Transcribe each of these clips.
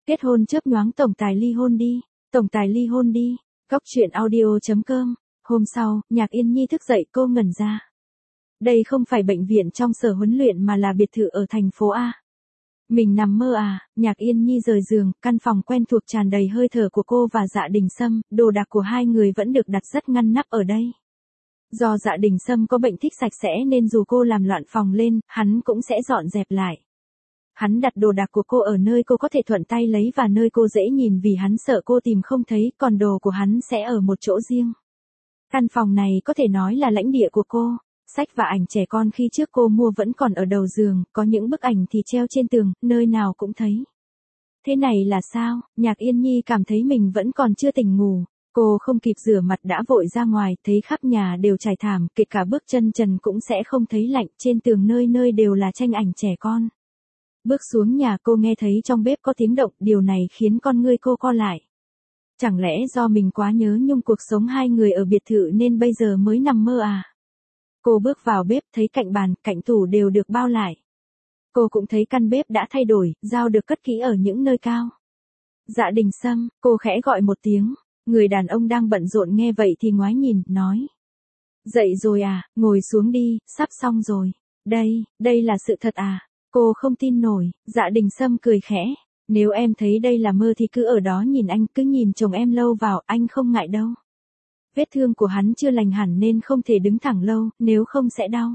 Kết hôn chớp nhoáng tổng tài ly hôn đi. Tổng tài ly hôn đi. Góc chuyện audio.com. Hôm sau, Nhạc Yên Nhi thức dậy cô ngẩn ra. Đây không phải bệnh viện trong sở huấn luyện mà là biệt thự ở thành phố A. Mình nằm mơ à? Nhạc Yên Nhi rời giường, căn phòng quen thuộc tràn đầy hơi thở của cô và Dạ Đình Sâm, đồ đạc của hai người vẫn được đặt rất ngăn nắp ở đây. Do Dạ Đình Sâm có bệnh thích sạch sẽ nên dù cô làm loạn phòng lên, hắn cũng sẽ dọn dẹp lại. Hắn đặt đồ đạc của cô ở nơi cô có thể thuận tay lấy và nơi cô dễ nhìn vì hắn sợ cô tìm không thấy, còn đồ của hắn sẽ ở một chỗ riêng. Căn phòng này có thể nói là lãnh địa của cô. Sách và ảnh trẻ con khi trước cô mua vẫn còn ở đầu giường, có những bức ảnh thì treo trên tường, nơi nào cũng thấy. Thế này là sao? Nhạc Yên Nhi cảm thấy mình vẫn còn chưa tỉnh ngủ. Cô không kịp rửa mặt đã vội ra ngoài, thấy khắp nhà đều trải thảm, kể cả bước chân trần cũng sẽ không thấy lạnh, trên tường nơi nơi đều là tranh ảnh trẻ con. Bước xuống nhà cô nghe thấy trong bếp có tiếng động, điều này khiến con ngươi cô co lại. Chẳng lẽ do mình quá nhớ nhung cuộc sống hai người ở biệt thự nên bây giờ mới nằm mơ à? Cô bước vào bếp thấy cạnh bàn, cạnh tủ đều được bao lại. Cô cũng thấy căn bếp đã thay đổi, dao được cất kỹ ở những nơi cao. Dạ Đình Sâm, cô khẽ gọi một tiếng. Người đàn ông đang bận rộn nghe vậy thì ngoái nhìn, nói. Dậy rồi à, ngồi xuống đi, sắp xong rồi. Đây là sự thật à? Cô không tin nổi. Dạ Đình Sâm cười khẽ. Nếu em thấy đây là mơ thì cứ ở đó nhìn anh, cứ nhìn chồng em lâu vào, anh không ngại đâu. Vết thương của hắn chưa lành hẳn nên không thể đứng thẳng lâu, nếu không sẽ đau.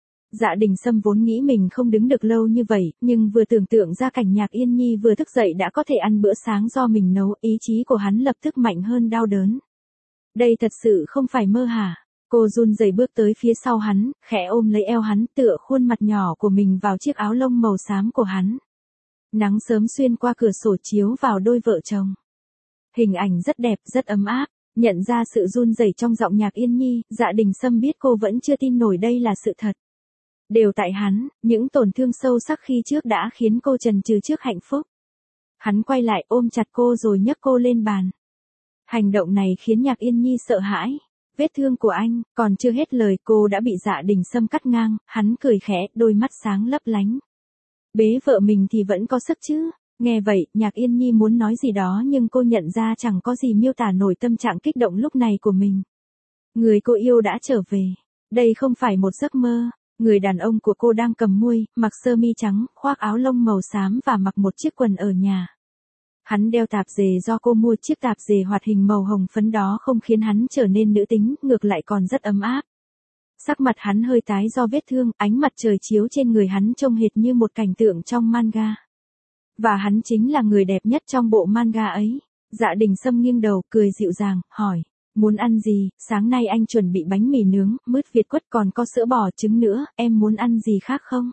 Dạ Đình Sâm vốn nghĩ mình không đứng được lâu như vậy, nhưng vừa tưởng tượng ra cảnh Nhạc Yên Nhi vừa thức dậy đã có thể ăn bữa sáng do mình nấu, ý chí của hắn lập tức mạnh hơn đau đớn. Đây thật sự không phải mơ hả? Cô run rẩy bước tới phía sau hắn, khẽ ôm lấy eo hắn, tựa khuôn mặt nhỏ của mình vào chiếc áo lông màu xám của hắn. Nắng sớm xuyên qua cửa sổ chiếu vào đôi vợ chồng. Hình ảnh rất đẹp, rất ấm áp. Nhận ra sự run rẩy trong giọng Nhạc Yên Nhi, Dạ Đình Sâm biết cô vẫn chưa tin nổi đây là sự thật. Đều tại hắn, những tổn thương sâu sắc khi trước đã khiến cô chần chừ trước hạnh phúc. Hắn quay lại ôm chặt cô rồi nhấc cô lên bàn. Hành động này khiến Nhạc Yên Nhi sợ hãi. Vết thương của anh, còn chưa hết lời cô đã bị Dạ Đình Sâm cắt ngang, hắn cười khẽ, đôi mắt sáng lấp lánh. Bế vợ mình thì vẫn có sức chứ? Nghe vậy, Nhạc Yên Nhi muốn nói gì đó nhưng cô nhận ra chẳng có gì miêu tả nổi tâm trạng kích động lúc này của mình. Người cô yêu đã trở về. Đây không phải một giấc mơ. Người đàn ông của cô đang cầm muôi, mặc sơ mi trắng, khoác áo lông màu xám và mặc một chiếc quần ở nhà. Hắn đeo tạp dề do cô mua, chiếc tạp dề hoạt hình màu hồng phấn đó không khiến hắn trở nên nữ tính, ngược lại còn rất ấm áp. Sắc mặt hắn hơi tái do vết thương, ánh mặt trời chiếu trên người hắn trông hệt như một cảnh tượng trong manga. Và hắn chính là người đẹp nhất trong bộ manga ấy. Dạ Đình Sâm nghiêng đầu, cười dịu dàng, hỏi. Muốn ăn gì? Sáng nay anh chuẩn bị bánh mì nướng, mứt Việt quất còn có sữa bò trứng nữa, em muốn ăn gì khác không?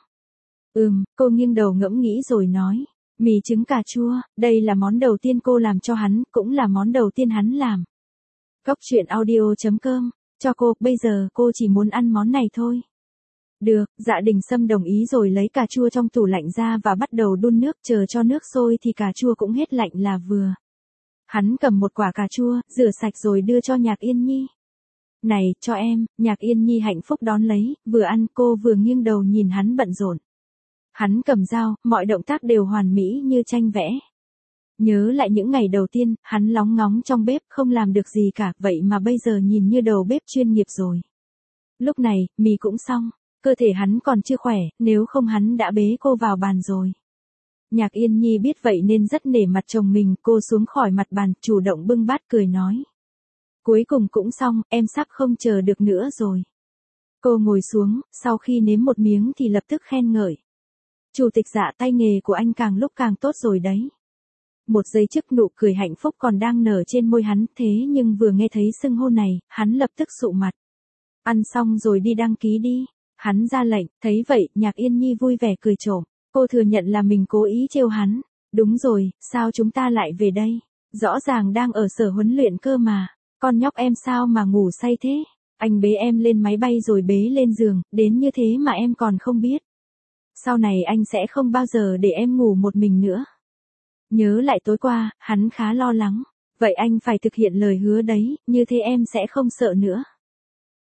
Cô nghiêng đầu ngẫm nghĩ rồi nói. Mì trứng cà chua, đây là món đầu tiên cô làm cho hắn, cũng là món đầu tiên hắn làm. Góc chuyện audio.com, cho cô, bây giờ cô chỉ muốn ăn món này thôi. Được, Dạ Đình Sâm đồng ý rồi lấy cà chua trong tủ lạnh ra và bắt đầu đun nước, chờ cho nước sôi thì cà chua cũng hết lạnh là vừa. Hắn cầm một quả cà chua, rửa sạch rồi đưa cho Nhạc Yên Nhi. Này, cho em. Nhạc Yên Nhi hạnh phúc đón lấy, vừa ăn cô vừa nghiêng đầu nhìn hắn bận rộn. Hắn cầm dao, mọi động tác đều hoàn mỹ như tranh vẽ. Nhớ lại những ngày đầu tiên, hắn lóng ngóng trong bếp không làm được gì cả, vậy mà bây giờ nhìn như đầu bếp chuyên nghiệp rồi. Lúc này, mì cũng xong. Cơ thể hắn còn chưa khỏe, nếu không hắn đã bế cô vào bàn rồi. Nhạc Yên Nhi biết vậy nên rất nể mặt chồng mình, cô xuống khỏi mặt bàn, chủ động bưng bát cười nói. Cuối cùng cũng xong, em sắp không chờ được nữa rồi. Cô ngồi xuống, sau khi nếm một miếng thì lập tức khen ngợi. Chủ tịch Dạ, tay nghề của anh càng lúc càng tốt rồi đấy. Một giây trước nụ cười hạnh phúc còn đang nở trên môi hắn, thế nhưng vừa nghe thấy xưng hô này, hắn lập tức sụ mặt. Ăn xong rồi đi đăng ký đi. Hắn ra lệnh, thấy vậy, Nhạc Yên Nhi vui vẻ cười trộm. Cô thừa nhận là mình cố ý trêu hắn. Đúng rồi, sao chúng ta lại về đây? Rõ ràng đang ở sở huấn luyện cơ mà. Con nhóc em sao mà ngủ say thế? Anh bế em lên máy bay rồi bế lên giường, đến như thế mà em còn không biết. Sau này anh sẽ không bao giờ để em ngủ một mình nữa. Nhớ lại tối qua, hắn khá lo lắng. Vậy anh phải thực hiện lời hứa đấy, như thế em sẽ không sợ nữa.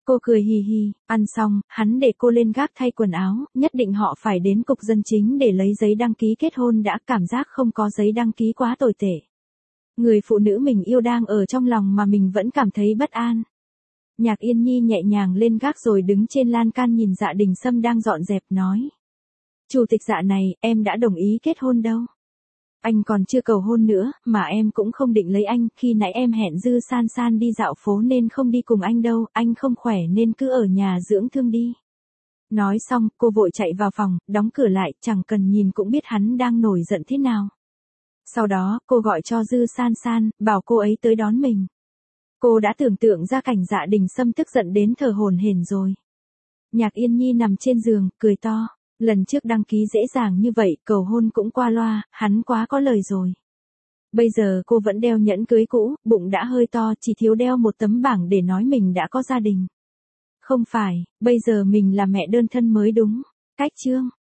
Cô cười hì hì, ăn xong, hắn để cô lên gác thay quần áo, nhất định họ phải đến cục dân chính để lấy giấy đăng ký kết hôn đã, cảm giác không có giấy đăng ký quá tồi tệ. Người phụ nữ mình yêu đang ở trong lòng mà mình vẫn cảm thấy bất an. Nhạc Yên Nhi nhẹ nhàng lên gác rồi đứng trên lan can nhìn Dạ Đình Sâm đang dọn dẹp nói. Chủ tịch Dạ này, em đã đồng ý kết hôn đâu. Anh còn chưa cầu hôn nữa, mà em cũng không định lấy anh, khi nãy em hẹn Dư San San đi dạo phố nên không đi cùng anh đâu, anh không khỏe nên cứ ở nhà dưỡng thương đi. Nói xong, cô vội chạy vào phòng, đóng cửa lại, chẳng cần nhìn cũng biết hắn đang nổi giận thế nào. Sau đó, cô gọi cho Dư San San, bảo cô ấy tới đón mình. Cô đã tưởng tượng ra cảnh Dạ Đình Sâm tức giận đến thở hổn hển rồi. Nhạc Yên Nhi nằm trên giường, cười to. Lần trước đăng ký dễ dàng như vậy, cầu hôn cũng qua loa, hắn quá có lời rồi. Bây giờ cô vẫn đeo nhẫn cưới cũ, bụng đã hơi to, chỉ thiếu đeo một tấm bảng để nói mình đã có gia đình. Không phải, bây giờ mình là mẹ đơn thân mới đúng. Cách chương